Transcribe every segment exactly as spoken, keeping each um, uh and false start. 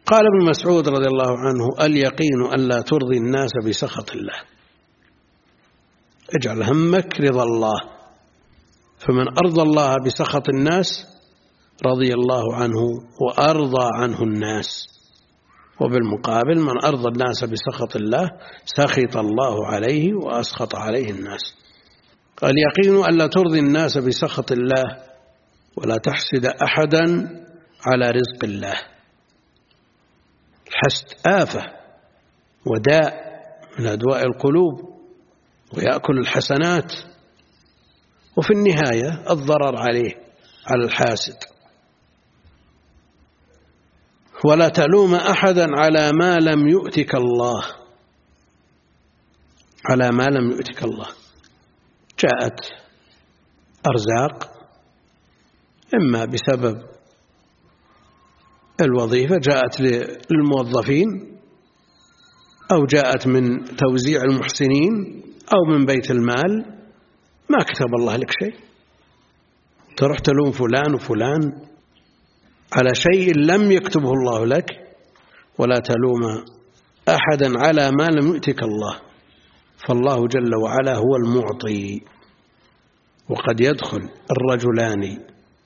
قال ابن مسعود رضي الله عنه: اليقين أن لا ترضي الناس بسخط الله، اجعل همك رضا الله، فمن أرضى الله بسخط الناس رضي الله عنه وأرضى عنه الناس، وبالمقابل من أرضى الناس بسخط الله سخط الله عليه وأسخط عليه الناس. اليقين أن لا ترضي الناس بسخط الله ولا تحسد أحدا على رزق الله. الحسد آفة وداء من أدواء القلوب ويأكل الحسنات، وفي النهاية الضرر عليه على الحاسد. ولا تلوم أحدا على ما لم يؤتك الله، على ما لم يؤتك الله. جاءت أرزاق إما بسبب الوظيفة جاءت للموظفين، أو جاءت من توزيع المحسنين، أو من بيت المال، ما كتب الله لك شيء، تروح تلوم فلان وفلان على شيء لم يكتبه الله لك. ولا تلوم أحدا على ما لم يؤتك الله، فالله جل وعلا هو المعطي. وقد يدخل الرجلان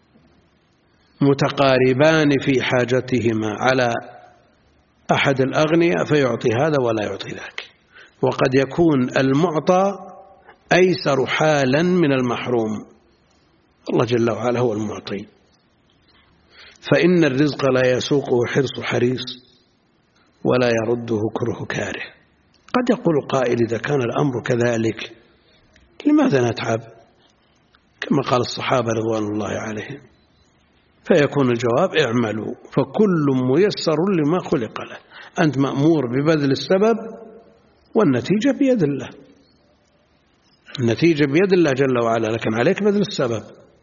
متقاربان في حاجتهما على أحد الأغنياء فيعطي هذا ولا يعطي ذاك، وقد يكون المعطى أيسر حالا من المحروم. الله جل وعلا هو المعطي. فإن الرزق لا يسوقه حرص حريص ولا يرده كره كاره. قد يقول قائل: إذا كان الأمر كذلك لماذا نتعب؟ كما قال الصحابة رضوان الله عليهم. فيكون الجواب: اعملوا فكل ميسر لما خلق له. أنت مأمور ببذل السبب والنتيجة بيد الله، النتيجة بيد الله جل وعلا، لكن عليك بذل السبب.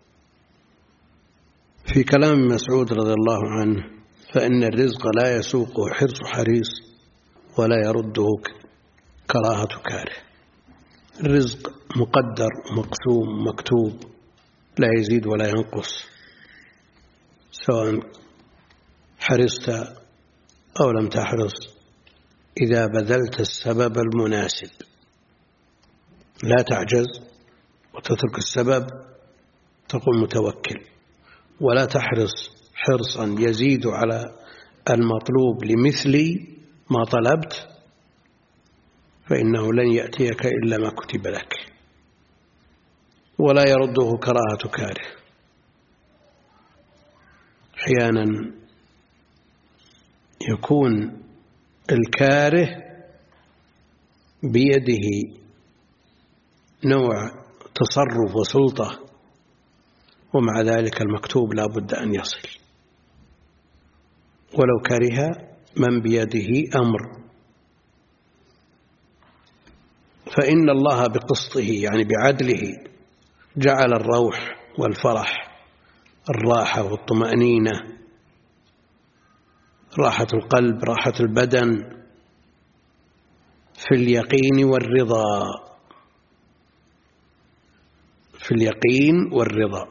في كلام مسعود رضي الله عنه: فإن الرزق لا يسوقه حرص حريص ولا يرده كراهة كاره. الرزق مقدر مقسوم مكتوب، لا يزيد ولا ينقص، سواء حرصت أو لم تحرص، إذا بذلت السبب المناسب. لا تعجز وتترك السبب تقول متوكل، ولا تحرص حرصا يزيد على المطلوب لمثل ما طلبت، فإنه لن يأتيك إلا ما كتب لك. ولا يرده كراهة كاره. أحيانا يكون الكاره بيده نوع تصرف وسلطة، ومع ذلك المكتوب لا بد أن يصل، ولو كره من بيده أمر. فإن الله بقسطه يعني بعدله جعل الروح والفرح، الراحة والطمأنينة، راحة القلب، راحة البدن، في اليقين والرضا، في اليقين والرضا.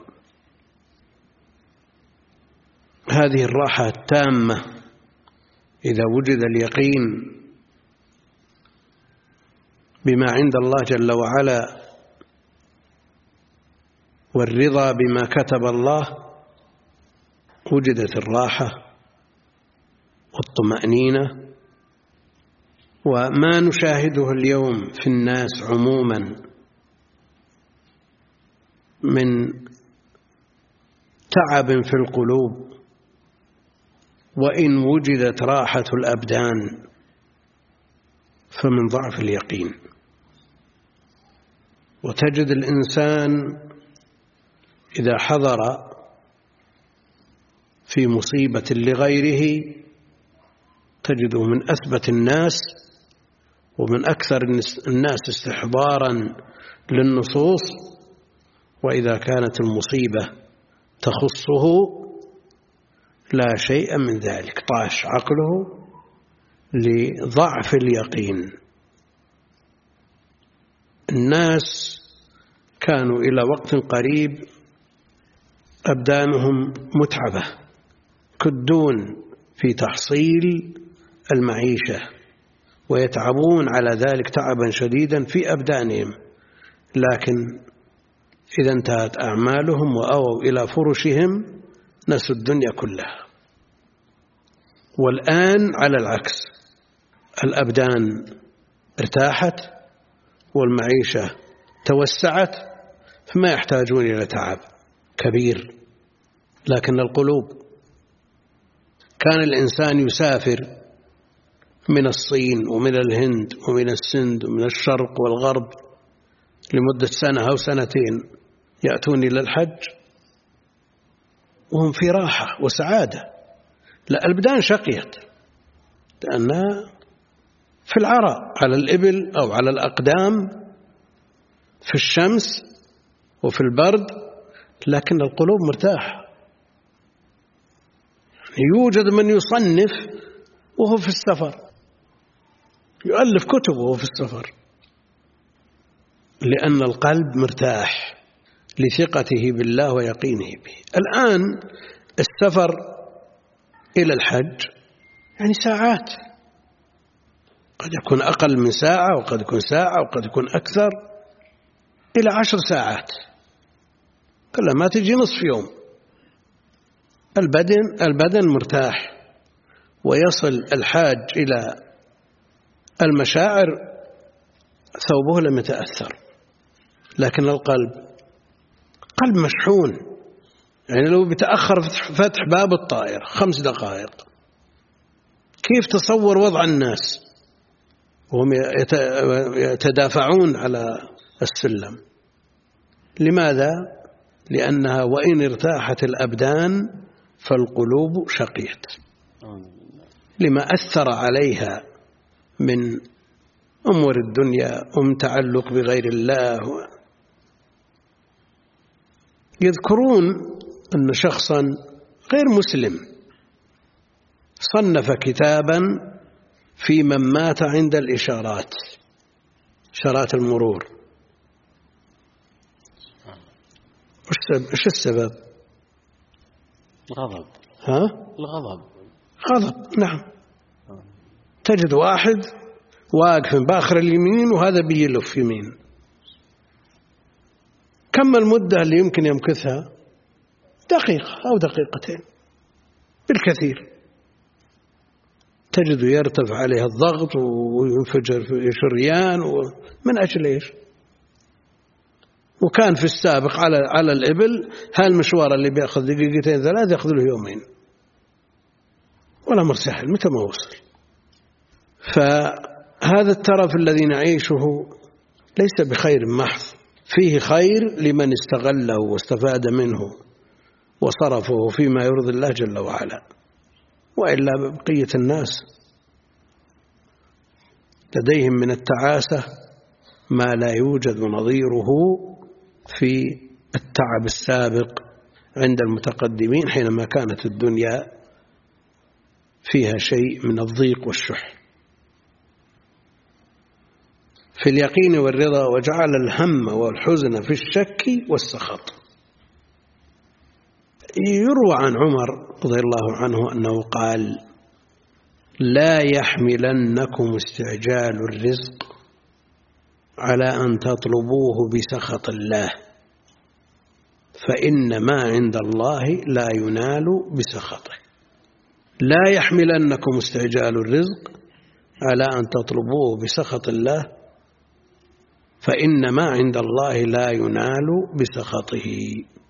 هذه الراحة التامة إذا وجد اليقين بما عند الله جل وعلا والرضا بما كتب الله، وجدت الراحة والطمأنينة. وما نشاهده اليوم في الناس عموما من تعب في القلوب، وإن وجدت راحة الأبدان فمن ضعف اليقين. وتجد الإنسان إذا حضر في مصيبة لغيره تجده من أثبت الناس ومن أكثر الناس استحضارا للنصوص، وإذا كانت المصيبة تخصه لا شيء من ذلك، طاش عقله لضعف اليقين. الناس كانوا إلى وقت قريب أبدانهم متعبة، كدون في تحصيل المعيشة، ويتعبون على ذلك تعبا شديدا في أبدانهم، لكن إذا انتهت أعمالهم وأووا إلى فرشهم نسوا الدنيا كلها. والآن على العكس، الأبدان ارتاحت والمعيشة توسعت، فما يحتاجون إلى تعب كبير. لكن القلوب، كان الإنسان يسافر من الصين ومن الهند ومن السند ومن الشرق والغرب لمدة سنة أو سنتين، يأتون إلى الحج وهم في راحة وسعادة. لا، الأبدان شقيت لأنها في العرى على الإبل أو على الأقدام في الشمس وفي البرد، لكن القلوب مرتاحة. يوجد من يصنف وهو في السفر، يؤلف كتب وهو في السفر، لأن القلب مرتاح لثقته بالله ويقينه به. الآن السفر إلى الحج يعني ساعات، قد يكون أقل من ساعة وقد يكون ساعة وقد يكون أكثر، إلى عشر ساعات، كلها ما تجي نصف يوم. البدن البدن مرتاح، ويصل الحاج إلى المشاعر ثوبه لم يتأثر. لكن القلب قلب مشحون، يعني لو بتأخر فتح باب الطائرة خمس دقائق، كيف تصور وضع الناس وهم يتدافعون على السلم؟ لماذا؟ لأنها وإن ارتاحت الأبدان فالقلوب شقيت، لما أثر عليها من أمور الدنيا ومن تعلق بغير الله. يذكرون أن شخصا غير مسلم صنف كتابا في من مات عند الإشارات، إشارات المرور. وش السبب؟ غضب. ها؟ الغضب. غضب، نعم. تجد واحد واقف بآخر اليمين وهذا بيلف يمين، كم المدة اللي يمكن يمكثها؟ دقيقة أو دقيقتين بالكثير. تجد يرتفع عليها الضغط وينفجر في شريان، ومن أجل إيش؟ وكان في السابق على على الإبل هالمشوار اللي بيأخذ دقيقتين ثلاث يأخذ له يومين، ولا مرسحل متى ما وصل. فهذا الترف الذي نعيشه ليس بخير محض، فيه خير لمن استغله واستفاد منه وصرفه فيما يرضي الله جل وعلا، وإلا بقية الناس لديهم من التعاسة ما لا يوجد نظيره في التعب السابق عند المتقدمين، حينما كانت الدنيا فيها شيء من الضيق والشح. في اليقين والرضا، وجعل الهم والحزن في الشك والسخط. يروى عن عمر رضي الله عنه أنه قال: لا يحملنكم استعجال الرزق على أن تطلبوه بسخط الله، فإن ما عند الله لا ينال بسخطه. لا يحملنكم استعجال الرزق على أن تطلبوه بسخط الله، فإن ما عند الله لا ينال بسخطه.